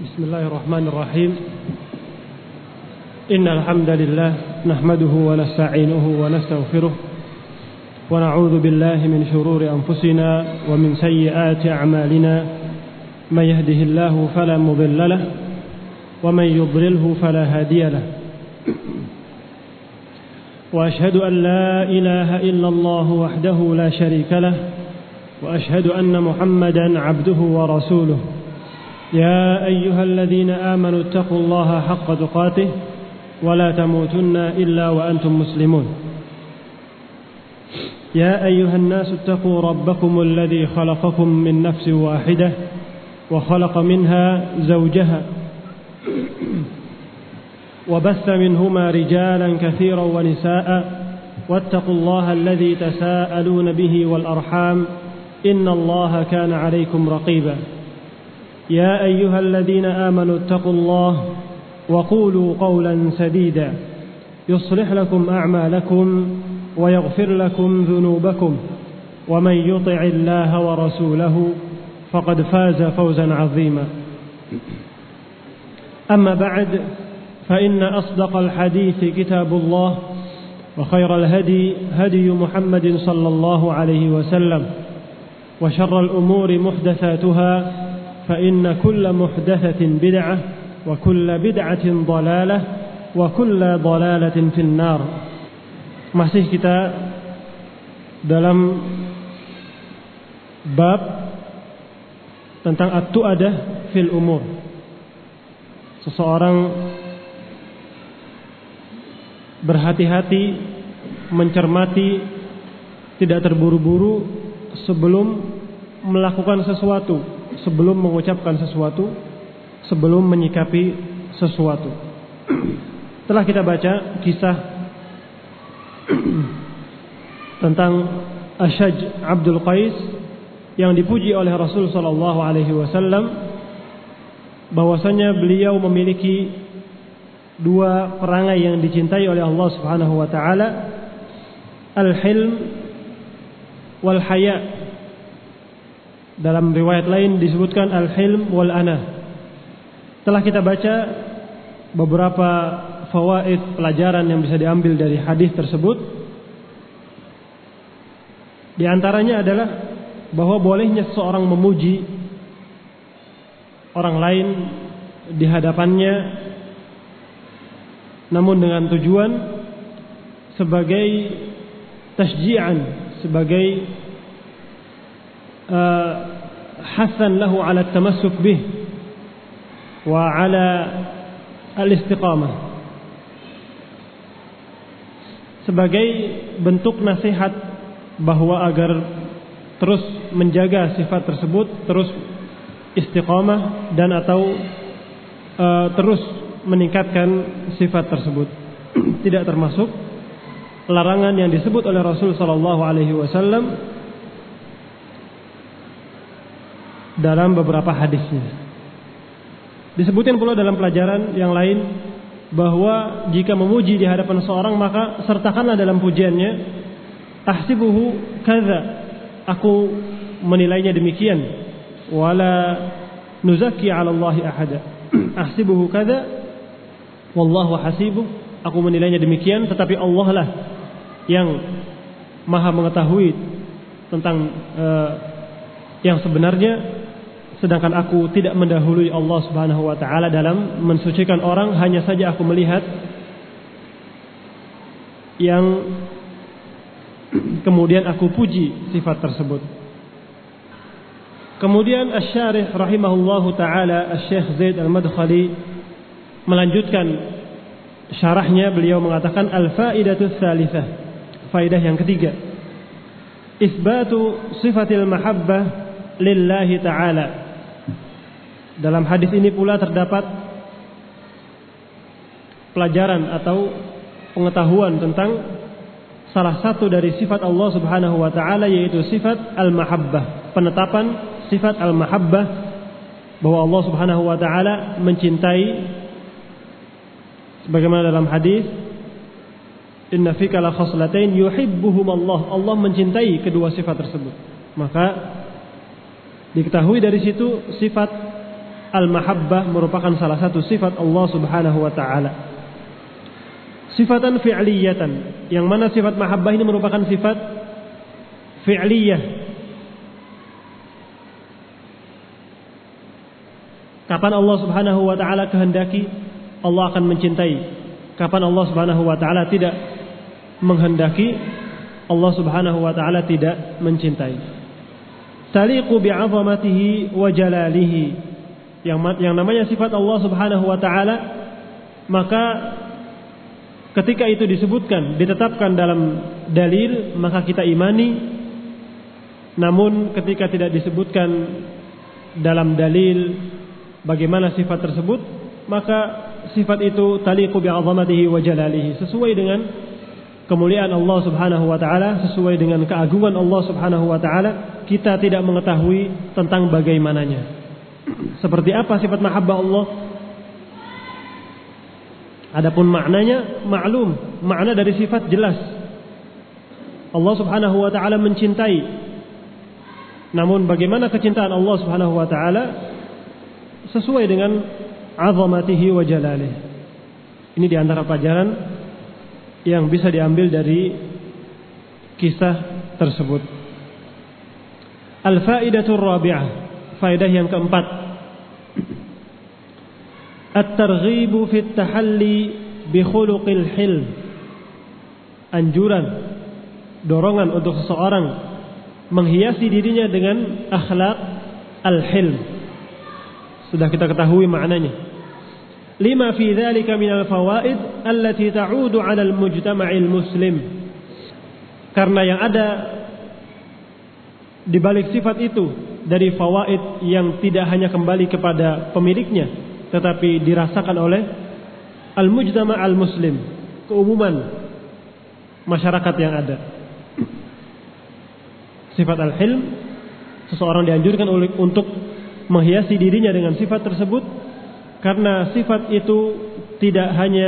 بسم الله الرحمن الرحيم إن الحمد لله نحمده ونستعينه ونستغفره ونعوذ بالله من شرور أنفسنا ومن سيئات أعمالنا من يهده الله فلا مضل له ومن يضلله فلا هادي له وأشهد أن لا إله إلا الله وحده لا شريك له وأشهد أن محمدا عبده ورسوله يا أيها الذين آمنوا اتقوا الله حق تقاته ولا تموتن إلا وأنتم مسلمون يا أيها الناس اتقوا ربكم الذي خلقكم من نفس واحدة وخلق منها زوجها وبث منهما رجالا كثيرا ونساء واتقوا الله الذي تساءلون به والأرحام إن الله كان عليكم رقيبا يا أيها الذين آمنوا اتقوا الله وقولوا قولا سديدا يصلح لكم أعمالكم ويغفر لكم ذنوبكم ومن يطع الله ورسوله فقد فاز فوزا عظيما أما بعد فإن أصدق الحديث كتاب الله وخير الهدي هدي محمد صلى الله عليه وسلم وشر الأمور محدثاتها فإن كل محدثة بدعة وكل بدعة ضلالة وكل ضلالة في النار. Masih kita dalam bab tentang at-tu'adah fil umur. Seseorang berhati-hati, mencermati, tidak terburu-buru sebelum melakukan sesuatu, sebelum mengucapkan sesuatu, sebelum menyikapi sesuatu. Telah kita baca kisah tentang Ashaj Abdul Qais yang dipuji oleh Rasul sallallahu alaihi wasallam bahwasanya beliau memiliki dua perangai yang dicintai oleh Allah Subhanahu wa taala, al-hilm wal haya. Dalam riwayat lain disebutkan al-hilm wal ana. Telah kita baca beberapa fawaid, pelajaran yang bisa diambil dari hadis tersebut. Di antaranya adalah bahwa bolehnya seseorang memuji orang lain di hadapannya, namun dengan tujuan sebagai tasji'an, sebagai hasan lahu ala tamassuk bih wa ala al-istiqamah, sebagai bentuk nasihat bahwa agar terus menjaga sifat tersebut, terus istiqamah dan atau terus meningkatkan sifat tersebut. Tidak termasuk larangan yang disebut oleh Rasul sallallahu alaihi wasallam dalam beberapa hadisnya. Disebutkan pula dalam pelajaran yang lain bahwa jika memuji di hadapan seorang maka sertakanlah dalam pujiannya ahsibuhu kadza, aku menilainya demikian, wala nuzakki 'ala Allahi ahada. Ahsibuhu kadza wallahu hasibuh, aku menilainya demikian tetapi Allah lah yang Maha mengetahui tentang yang sebenarnya, sedangkan aku tidak mendahului Allah Subhanahu wa taala dalam mensucikan orang, hanya saja aku melihat yang kemudian aku puji sifat tersebut. Kemudian Asy-Syarih rahimahullahu taala, Asy-Syaikh Zaid Al-Madkhali melanjutkan syarahnya, beliau mengatakan al-faidatu tsalitsah, faidah yang ketiga, isbatu sifatil mahabbah lillahi ta'ala. Dalam hadis ini pula terdapat pelajaran atau pengetahuan tentang salah satu dari sifat Allah Subhanahu wa taala, yaitu sifat al-mahabbah, penetapan sifat al-mahabbah, bahwa Allah Subhanahu wa taala mencintai, sebagaimana dalam hadis inna fika la khaslatain yuhibbuhum Allah mencintai kedua sifat tersebut. Maka diketahui dari situ sifat al-mahabbah merupakan salah satu sifat Allah Subhanahu wa taala. Sifatan fi'liyatan, yang mana sifat mahabbah ini merupakan sifat fi'liyah. Kapan Allah Subhanahu wa taala kehendaki, Allah akan mencintai. Kapan Allah Subhanahu wa taala tidak menghendaki, Allah Subhanahu wa taala tidak mencintai. Taliqu bi'azamatihi wa jalalihi. Yang namanya sifat Allah Subhanahu wa taala, maka ketika itu disebutkan, ditetapkan dalam dalil, maka kita imani. Namun ketika tidak disebutkan dalam dalil bagaimana sifat tersebut, maka sifat itu taliqu bi'azamatihi wa jalalihi, sesuai dengan kemuliaan Allah Subhanahu wa taala, sesuai dengan keagungan Allah Subhanahu wa taala. Kita tidak mengetahui tentang bagaimananya. Seperti apa sifat mahabbah Allah? Adapun maknanya maklum, makna dari sifat jelas. Allah Subhanahu wa taala mencintai. Namun bagaimana kecintaan Allah Subhanahu wa taala sesuai dengan azamatihi wa jalalihi. Ini di antara pelajaran yang bisa diambil dari kisah tersebut. Al-faidatur rabi'ah, faedah yang keempat. At-targhibu fi at-tahalli bi khuluqil hilm. Anjuran, dorongan untuk seseorang menghiasi dirinya dengan akhlak al-hilm. Sudah kita ketahui maknanya. Lima fi dzalika minal fawaid allati ta'udu 'ala al-mujtama'il muslim. Karena yang ada di balik sifat itu dari fawaid yang tidak hanya kembali kepada pemiliknya, tetapi dirasakan oleh al-mujtama' al-muslim, keumuman masyarakat yang ada. Sifat al-hilm, seseorang dianjurkan untuk menghiasi dirinya dengan sifat tersebut, karena sifat itu tidak hanya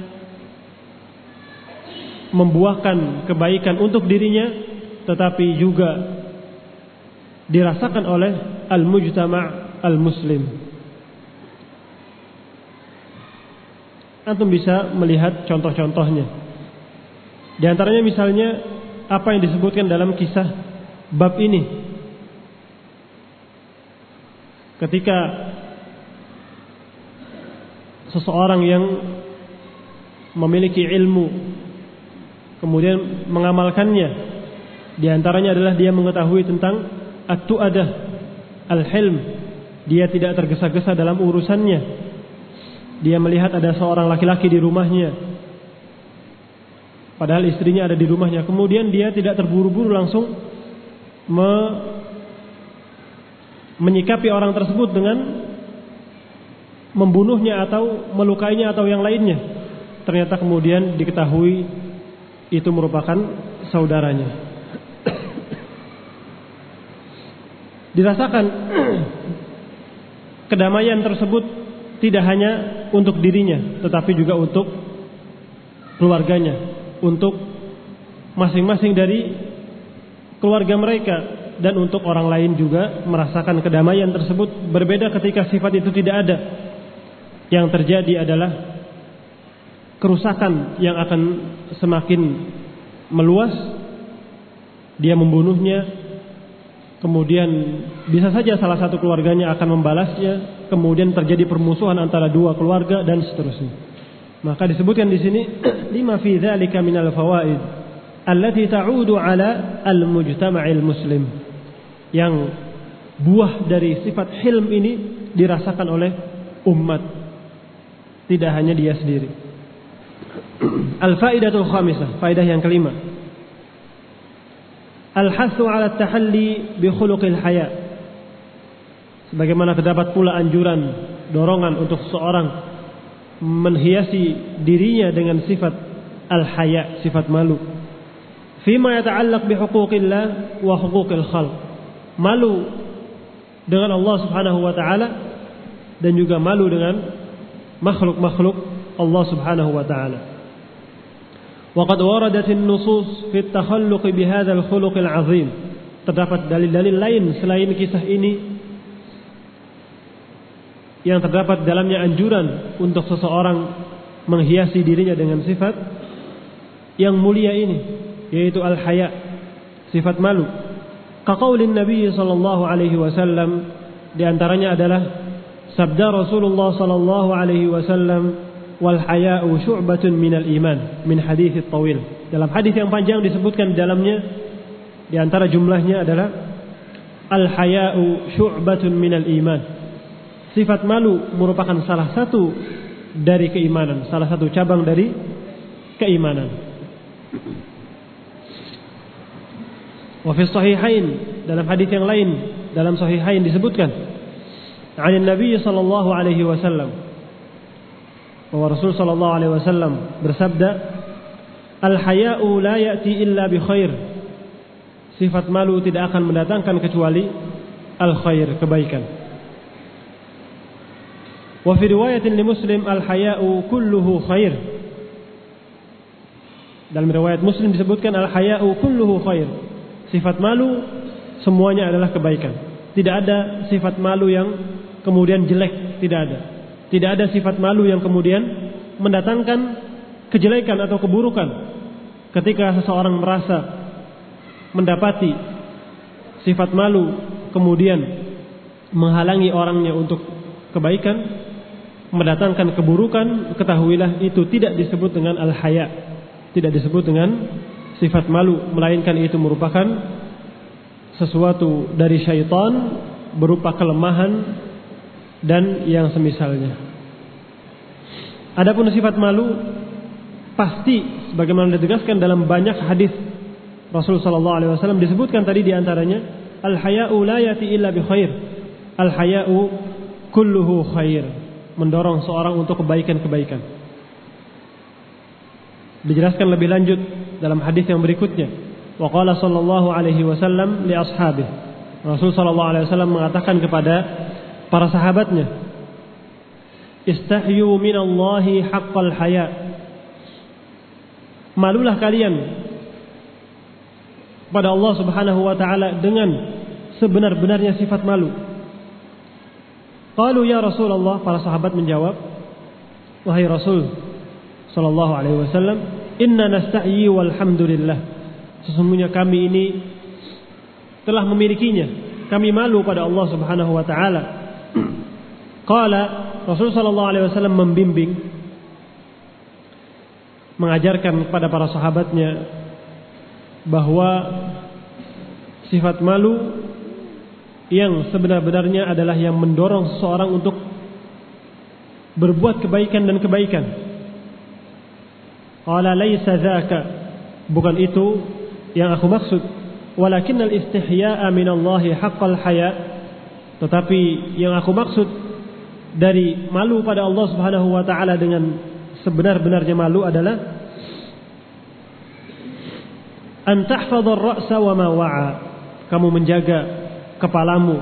membuahkan kebaikan untuk dirinya, tetapi juga dirasakan oleh al-mujtama' al-muslim. Antum bisa melihat contoh-contohnya. Di antaranya misalnya apa yang disebutkan dalam kisah bab ini. Ketika seseorang yang memiliki ilmu kemudian mengamalkannya, di antaranya adalah dia mengetahui tentang at-tu'adah, al-hilm. Dia tidak tergesa-gesa dalam urusannya. Dia melihat ada seorang laki-laki di rumahnya, padahal istrinya ada di rumahnya. Kemudian dia tidak terburu-buru langsung menyikapi orang tersebut dengan membunuhnya atau melukainya atau yang lainnya. Ternyata kemudian diketahui itu merupakan saudaranya. Dirasakan kedamaian tersebut tidak hanya untuk dirinya, tetapi juga untuk keluarganya, untuk masing-masing dari keluarga mereka, dan untuk orang lain juga merasakan kedamaian tersebut. Berbeda ketika sifat itu tidak ada. Yang terjadi adalah kerusakan yang akan semakin meluas. Dia membunuhnya, kemudian bisa saja salah satu keluarganya akan membalasnya, kemudian terjadi permusuhan antara dua keluarga dan seterusnya. Maka disebutkan di sini lima fi dzalika minal fawaid allati ta'udu 'ala al-mujtama'il muslim. Yang buah dari sifat hilm ini dirasakan oleh umat, tidak hanya dia sendiri. Al-faidatul khamisah, faedah yang kelima. Al-hasu 'ala at-tahalli bi khuluqil haya. Sebagaimana terdapat pula anjuran, dorongan untuk seseorang menghiasi dirinya dengan sifat al-haya, sifat malu. Fima yata'allaq bi huquqillah wa huquqil khalq. Malu dengan Allah Subhanahu wa taala dan juga malu dengan makhluk-makhluk Allah Subhanahu wa taala. Wa qad waradat an-nusus fi at-takhalluq bi hadzal khuluq al-'azim. Terdapat dalil-dalil lain selain kisah ini yang terdapat dalamnya anjuran untuk seseorang menghiasi dirinya dengan sifat yang mulia ini, yaitu al-haya, sifat malu. Kaqaulin Nabi sallallahu alaihi wasallam, di antaranya adalah sabda Rasulullah sallallahu alaihi wasallam, wal haya'u syu'batun minal iman, min hadits tawil. Dalam hadis yang panjang disebutkan di dalamnya, di antara jumlahnya adalah al haya'u syu'batun minal iman. Sifat malu merupakan salah satu dari keimanan, salah satu cabang dari keimanan. Wa fi sahihain, dalam hadis yang lain dalam sahihain disebutkan, an Nabi sallallahu alaihi wasallam, bahwa Rasul sallallahu alaihi wasallam bersabda, al haya'u la ya'ti illa bi khair. Sifat malu tidak akan mendatangkan kecuali al khair, kebaikan. Wa fi riwayatin li Muslim, al haya'u kulluhu khair. Dalam riwayat Muslim disebutkan al haya'u kulluhu khair. Sifat malu semuanya adalah kebaikan. Tidak ada sifat malu yang kemudian jelek, tidak ada. Tidak ada sifat malu yang kemudian mendatangkan kejelekan atau keburukan. Ketika seseorang merasa mendapati sifat malu kemudian menghalangi orangnya untuk kebaikan, mendatangkan keburukan, ketahuilah itu tidak disebut dengan al-haya, tidak disebut dengan sifat malu, melainkan itu merupakan sesuatu dari syaitan berupa kelemahan dan yang semisalnya. Adapun sifat malu pasti sebagaimana ditegaskan dalam banyak hadis Rasul sallallahu alaihi wasallam, disebutkan tadi di antaranya al-haya'u la yati illa bi khair. Al-haya'u kulluhu khair, mendorong seorang untuk kebaikan-kebaikan. Dijelaskan lebih lanjut dalam hadis yang berikutnya. Wa qala sallallahu alaihi wasallam li ashabihi. Rasul sallallahu alaihi wasallam mengatakan kepada para sahabatnya, istahyu minallahi haqqal haya. Malulah kalian pada Allah Subhanahu wa taala dengan sebenar-benarnya sifat malu. Qalu ya Rasulullah, para sahabat menjawab, wahai Rasul sallallahu alaihi wasallam, inna nastahyi walhamdulillah. Sesungguhnya kami ini telah memilikinya, kami malu pada Allah Subhanahu wa taala. Qala, Rasul sallallahu alaihi wasallam membimbing, mengajarkan kepada para sahabatnya bahwa sifat malu yang sebenar-benarnya adalah yang mendorong seseorang untuk berbuat kebaikan dan kebaikan. Qala laisa dzaka, bukan itu yang aku maksud, walakinnal istihya'a minallahi haqqal haya, tetapi yang aku maksud dari malu pada Allah Subhanahu wa taala dengan sebenar-benarnya malu adalah an tahfadhar ra'sa wa ma wa'a, kamu menjaga kepalamu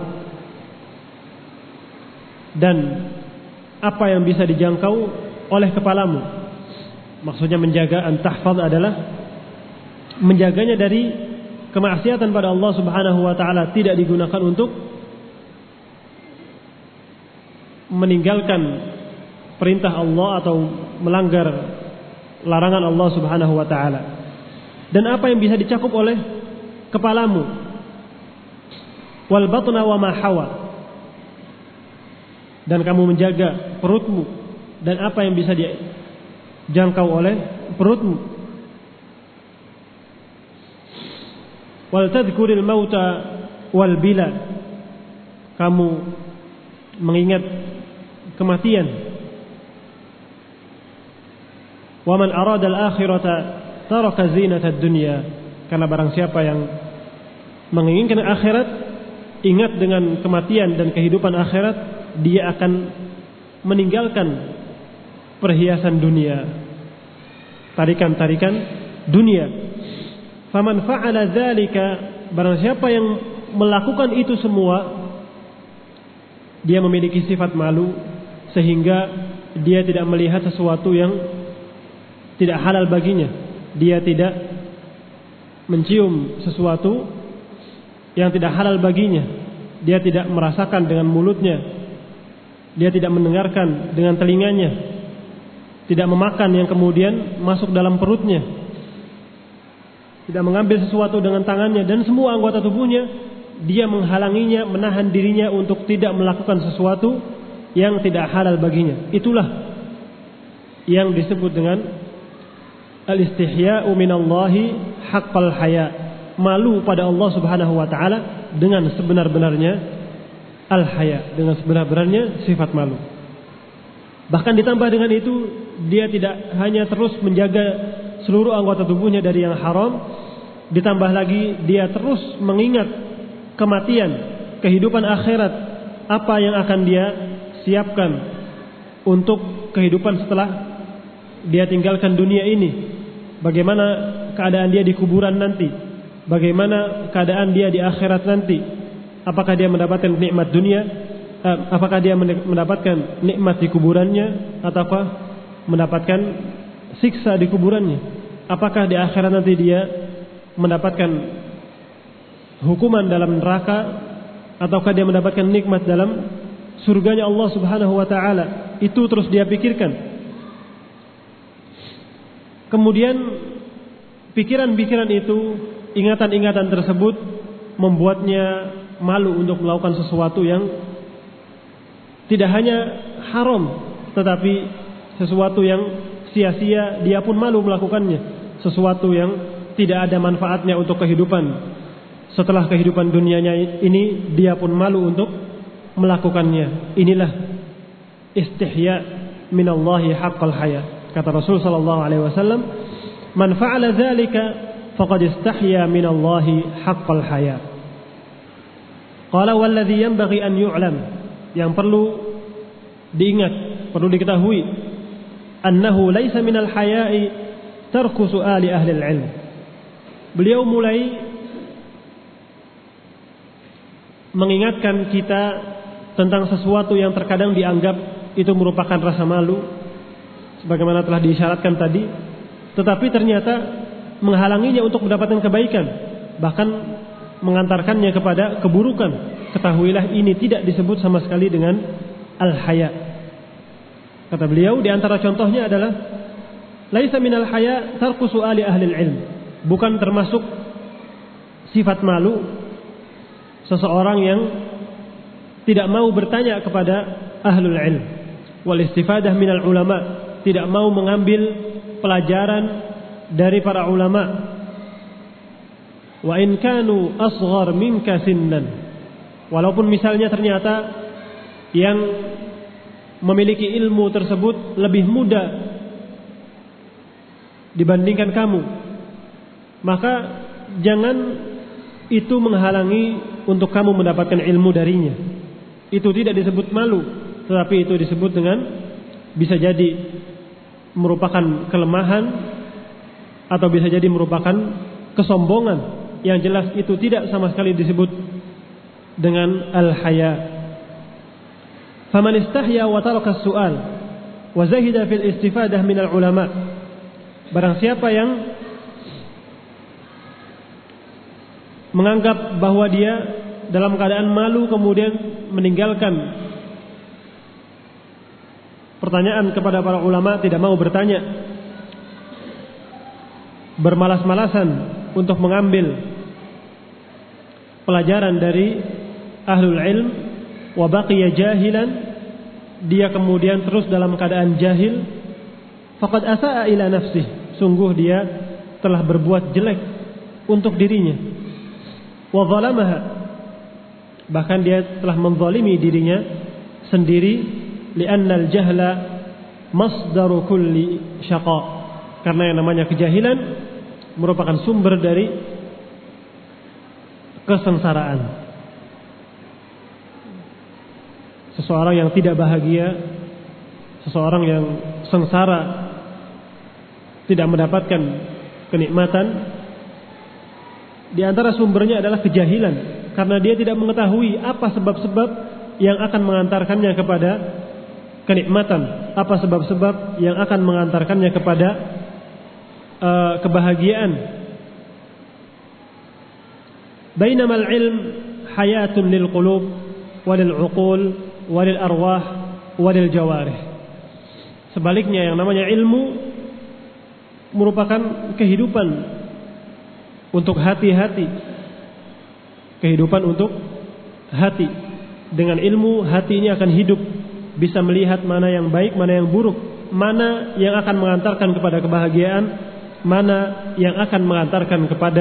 dan apa yang bisa dijangkau oleh kepalamu. Maksudnya menjaga, an tahfadz adalah menjaganya dari kemaksiatan pada Allah Subhanahu wa taala, tidak digunakan untuk meninggalkan perintah Allah atau melanggar larangan Allah Subhanahu wa taala. Dan apa yang bisa dicakup oleh kepalamu, wal batna wa ma hawa, dan kamu menjaga perutmu dan apa yang bisa dijangkau oleh perutmu. Wal tadhkuril mauta wal bila, kamu mengingat kematian. Wa man arada al-akhirata taraka zinatad dunya, karena barang siapa yang menginginkan akhirat, ingat dengan kematian dan kehidupan akhirat, dia akan meninggalkan perhiasan dunia, tarikan-tarikan dunia. Faman fa'ala dzalika, barang siapa yang melakukan itu semua, dia memiliki sifat malu sehingga dia tidak melihat sesuatu yang tidak halal baginya. Dia tidak mencium sesuatu yang tidak halal baginya. Dia tidak merasakan dengan mulutnya dia tidak mendengarkan dengan telinganya, tidak memakan yang kemudian masuk dalam perutnya, tidak mengambil sesuatu dengan tangannya, dan semua anggota tubuhnya dia menghalanginya, menahan dirinya untuk tidak melakukan sesuatu yang tidak halal baginya. Itulah yang disebut dengan al-istihya'u minallahi haqqal haya, malu pada Allah Subhanahu wa taala dengan sebenar-benarnya al-haya, dengan sebenar-benarnya sifat malu. Bahkan ditambah dengan itu, dia tidak hanya terus menjaga seluruh anggota tubuhnya dari yang haram, ditambah lagi dia terus mengingat kematian, kehidupan akhirat, apa yang akan dia siapkan untuk kehidupan setelah dia tinggalkan dunia ini. Bagaimana keadaan dia di kuburan nanti, bagaimana keadaan dia di akhirat nanti. Apakah dia mendapatkan nikmat dunia, apakah dia mendapatkan nikmat di kuburannya, ataukah mendapatkan siksa di kuburannya. Apakah di akhirat nanti dia mendapatkan hukuman dalam neraka, ataukah dia mendapatkan nikmat dalam surganya Allah Subhanahu wa taala. Itu terus dia pikirkan. Kemudian pikiran-pikiran itu, ingatan-ingatan tersebut membuatnya malu untuk melakukan sesuatu yang tidak hanya haram, tetapi sesuatu yang sia-sia, dia pun malu melakukannya. Sesuatu yang tidak ada manfaatnya untuk kehidupan setelah kehidupan dunianya ini, dia pun malu untuk melakukannya. Inilah istihya minallahi haqqal haya. Kata Rasul sallallahu alaihi wasallam, "Man fa'ala dzalika faqad istahya minallahi haqqal haya." Qala walladzi yanbaghi an yu'lam, yang perlu diingat, perlu diketahui, annahu laisa minal haya'i tarku su'ali ahli al-'ilm. Beliau mulai mengingatkan kita tentang sesuatu yang terkadang dianggap itu merupakan rasa malu, sebagaimana telah diisyaratkan tadi, tetapi ternyata menghalanginya untuk mendapatkan kebaikan, bahkan mengantarkannya kepada keburukan. Ketahuilah ini tidak disebut sama sekali dengan al-haya. Kata beliau, di antara contohnya adalah laisa minal haya tarku su'ali ahli al-ilm. Bukan termasuk sifat malu seseorang yang tidak mau bertanya kepada ahlul ilm, wal istifadah minal ulama, tidak mau mengambil pelajaran dari para ulama. Wa in kanu asghar minka sinnan, walaupun misalnya ternyata yang memiliki ilmu tersebut lebih muda dibandingkan kamu, maka jangan itu menghalangi untuk kamu mendapatkan ilmu darinya. Itu tidak disebut malu, tetapi itu disebut dengan, bisa jadi merupakan kelemahan atau bisa jadi merupakan kesombongan. Yang jelas itu tidak sama sekali disebut dengan al-haya. Faman istahya wa taraka as-su'al wa zahida fil istifadah min al-ulama. Barang siapa yang menganggap bahwa dia dalam keadaan malu kemudian meninggalkan pertanyaan kepada para ulama, tidak mau bertanya, bermalas-malasan untuk mengambil pelajaran dari ahlul ilm, wa baqiya jahilan, dia kemudian terus dalam keadaan jahil, faqad asa'a ila nafsih, sungguh dia telah berbuat jelek untuk dirinya, wa zalamaha, bahkan dia telah menzalimi dirinya sendiri, li'anna al-jahla masdaru kulli syaqa, karena yang namanya kejahilan merupakan sumber dari kesengsaraan. Seseorang yang tidak bahagia, seseorang yang sengsara, tidak mendapatkan kenikmatan, di antara sumbernya adalah kejahilan, karena dia tidak mengetahui apa sebab-sebab yang akan mengantarkannya kepada kenikmatan, apa sebab-sebab yang akan mengantarkannya kepada kebahagiaan. Bainamal ilm hayatun lil qulub walil uqul walil arwah walil jawarih. Sebaliknya yang namanya ilmu merupakan kehidupan untuk hati-hati. Kehidupan untuk hati. Dengan ilmu hati ini akan hidup, bisa melihat mana yang baik, mana yang buruk, mana yang akan mengantarkan kepada kebahagiaan, mana yang akan mengantarkan kepada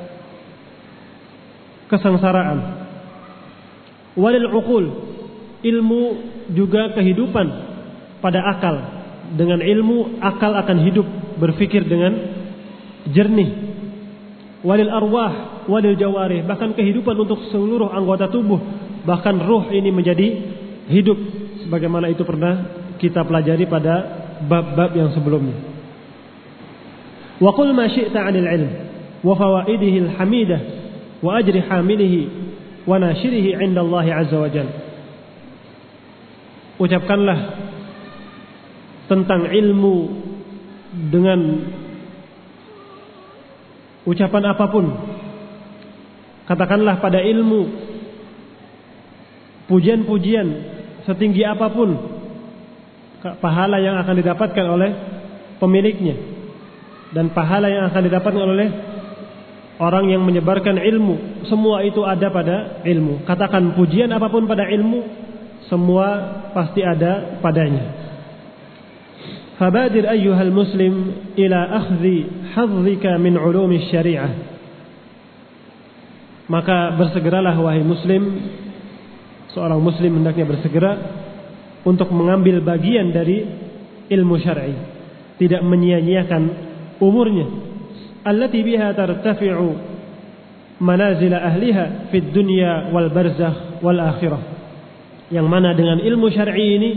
kesengsaraan. Walil uqul, ilmu juga kehidupan pada akal. Dengan ilmu akal akan hidup, berfikir dengan jernih. Walil arwah, walil jawarih, bahkan kehidupan untuk seluruh anggota tubuh, bahkan ruh ini menjadi hidup, sebagaimana itu pernah kita pelajari pada bab-bab yang sebelumnya. Wa qul ma syi'ta 'anil 'ilm wa fawaidihi al-hamidah wa ajri hamilihi wa nashirihi 'inda Allah 'azza wa jalla. Ucapkanlah tentang ilmu dengan ucapan apapun. Katakanlah pada ilmu pujian-pujian setinggi apapun, pahala yang akan didapatkan oleh pemiliknya dan pahala yang akan didapatkan oleh orang yang menyebarkan ilmu, semua itu ada pada ilmu. Katakan pujian apapun pada ilmu, semua pasti ada padanya. Fabadir ayyuhal muslim ila akhdhi hadzika min ulumi syariah. Maka bersegeralah wahai muslim, seorang muslim hendaknya bersegera untuk mengambil bagian dari ilmu syar'i, tidak menyia-nyiakan umurnya. Allati biha tartafi'u manazil ahliha fid dunya wal barzakh wal akhirah. Yang mana dengan ilmu syar'i ini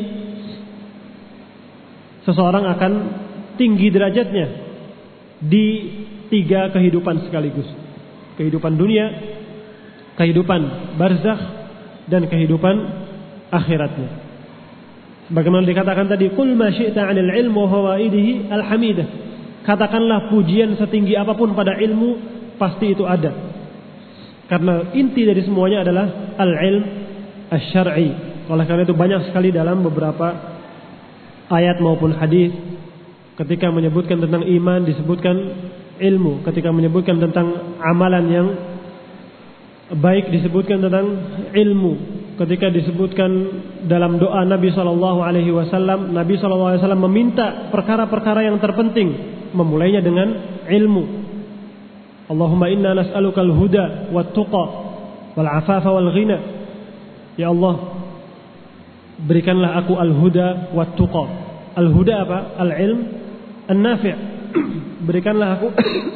seseorang akan tinggi derajatnya di 3 kehidupan sekaligus. Kehidupan dunia, kehidupan barzakh, dan kehidupan akhiratnya. Bagaimana dikatakan tadi, qul ma syi'ta 'anil 'ilmi wa fawaidihi al-hamidah. Katakanlah pujian setinggi apapun pada ilmu, pasti itu ada. Karena inti dari semuanya adalah al-ilm asy-syar'i. Oleh karena itu banyak sekali dalam beberapa ayat maupun hadis ketika menyebutkan tentang iman disebutkan ilmu, ketika menyebutkan tentang amalan yang baik disebutkan tentang ilmu, ketika disebutkan dalam doa Nabi SAW, Nabi SAW meminta perkara-perkara yang terpenting, memulainya dengan ilmu. Allahumma inna nas'alukal huda wat tuqa wal afafa wal ghina. Ya Allah, berikanlah aku al-huda wat tuqa. Al-huda apa? Al-ilm an-nafi'. Berikanlah aku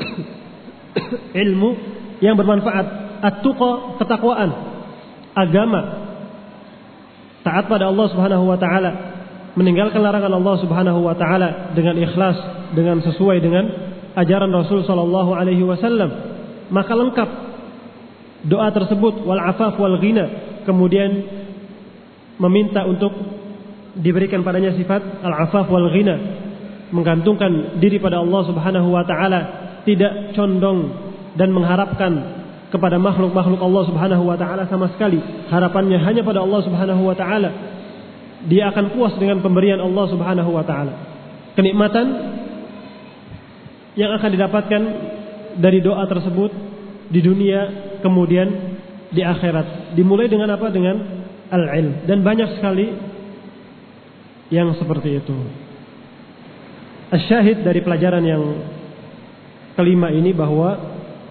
ilmu yang bermanfaat. At-tuqa, ketakwaan, agama, taat pada Allah Subhanahu wa taala, meninggalkan larangan Allah Subhanahu wa taala dengan ikhlas, dengan sesuai dengan ajaran Rasul sallallahu alaihi wasallam. Maka lengkap doa tersebut, wal afaf wal ghina. Kemudian meminta untuk diberikan padanya sifat al-afaf wal ghina, menggantungkan diri pada Allah Subhanahu wa taala, tidak condong dan mengharapkan kepada makhluk-makhluk Allah Subhanahu wa taala sama sekali. Harapannya hanya pada Allah Subhanahu wa taala. Dia akan puas dengan pemberian Allah Subhanahu wa taala. Kenikmatan yang akan didapatkan dari doa tersebut di dunia, kemudian di akhirat. Dimulai dengan apa? Dengan al-ilm. Dan banyak sekali yang seperti itu. Asyahid dari pelajaran yang kelima ini bahwa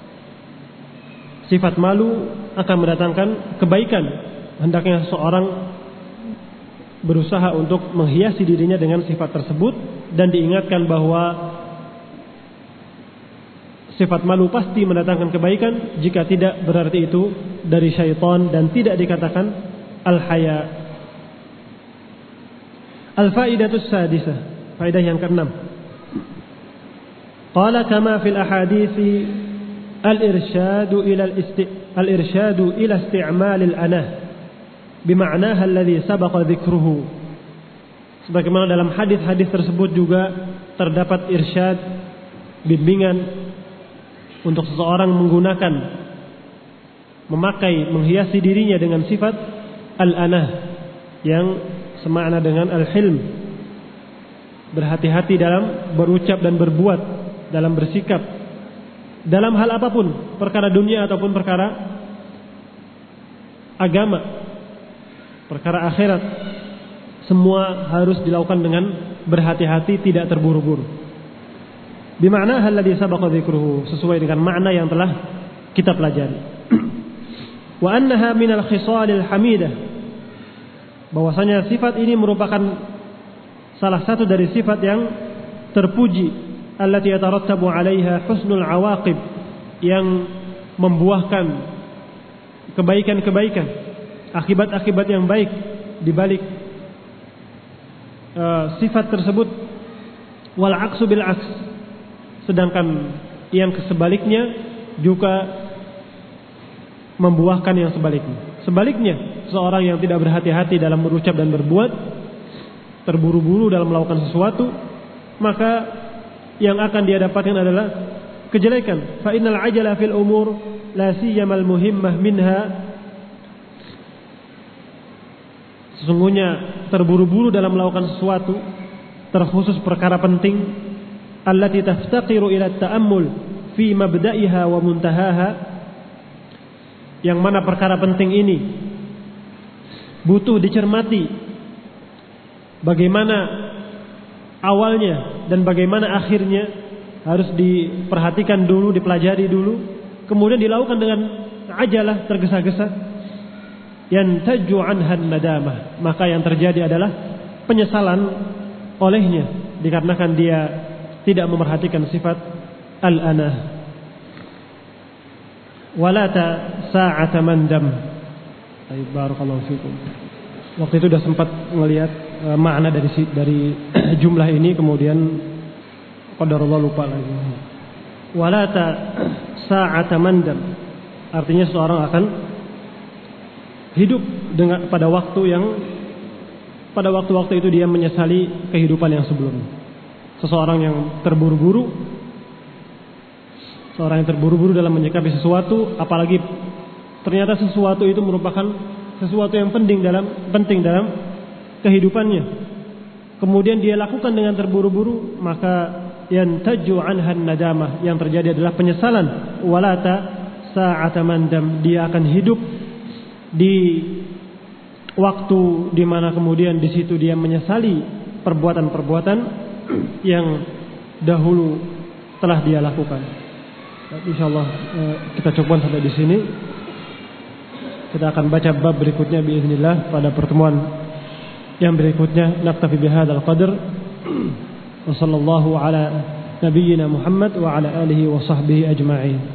sifat malu akan mendatangkan kebaikan. Hendaknya seorang berusaha untuk menghiasi dirinya dengan sifat tersebut, dan diingatkan bahwa sifat malu pasti mendatangkan kebaikan. Jika tidak, berarti itu dari syaitan dan tidak dikatakan al-haya. Al-faidatus sadisah, faedah yang ke-6. Qala kama fil ahadithi al-irsyadu ila isti'mal al-anah bima'naha alladhi sabaqa dzikruhu. Sebagaimana dalam hadis-hadis tersebut juga terdapat irsyad, bimbingan untuk seseorang menggunakan, memakai, menghiasi dirinya dengan sifat al-anah yang semakna dengan al-hilm. Berhati-hati dalam berucap dan berbuat, dalam bersikap, dalam hal apapun, perkara dunia ataupun perkara agama, perkara akhirat. Semua harus dilakukan dengan berhati-hati, tidak terburu-buru. Bima'na alladhi sabaqa dzikruhu, sesuai dengan makna yang telah kita pelajari. Wa annaha minal khisalil hamidah, bahwasanya sifat ini merupakan salah satu dari sifat yang terpuji, allati yatarattabu 'alaiha husnul 'awaqib, yang membuahkan kebaikan-kebaikan, akibat-akibat yang baik di balik sifat tersebut. Wal 'aksu bil 'aks, sedangkan yang sebaliknya juga membuahkan yang sebaliknya. Sebaliknya, seorang yang tidak berhati-hati dalam berucap dan berbuat, terburu-buru dalam melakukan sesuatu, maka yang akan dia dapatkan adalah kejelekan. Fa innal ajala fil umur la siyamal muhimmah minha, sesungguhnya terburu-buru dalam melakukan sesuatu, terkhusus perkara penting, allati taftaqiru ila ta'ammul fi mabda'iha wa muntahaha, yang mana perkara penting ini butuh dicermati bagaimana awalnya dan bagaimana akhirnya, harus diperhatikan dulu, dipelajari dulu, kemudian dilakukan dengan ajalah, tergesa-gesa. Yantaju anhan nadamah, maka yang terjadi adalah penyesalan olehnya, dikarenakan dia tidak memerhatikan sifat al-anah. Walata sa'ata mandam. Barakallahu fikum. Waktu itu sudah sempat melihat makna dari jumlah ini, kemudian qadarullah lupa lagi. Walata sa'ata mandam, artinya seorang akan hidup dengan pada waktu-waktu itu dia menyesali kehidupan yang sebelumnya. Seorang yang terburu-buru dalam menyikapi sesuatu, apalagi ternyata sesuatu itu merupakan sesuatu yang penting dalam kehidupannya, kemudian dia lakukan dengan terburu-buru, maka yantaju anhan nadamah, yang terjadi adalah penyesalan. Walata sa'ata mandam, dia akan hidup di waktu di mana kemudian di situ dia menyesali perbuatan-perbuatan yang dahulu telah dia lakukan. Insyaallah kita coba sampai di sini. Kita akan baca bab berikutnya biiznillah pada pertemuan yang berikutnya. Naktafi bihadzal qadar. Wa sallallahu ala nabiyyina Muhammad wa ala alihi wa sahbihi ajma'in.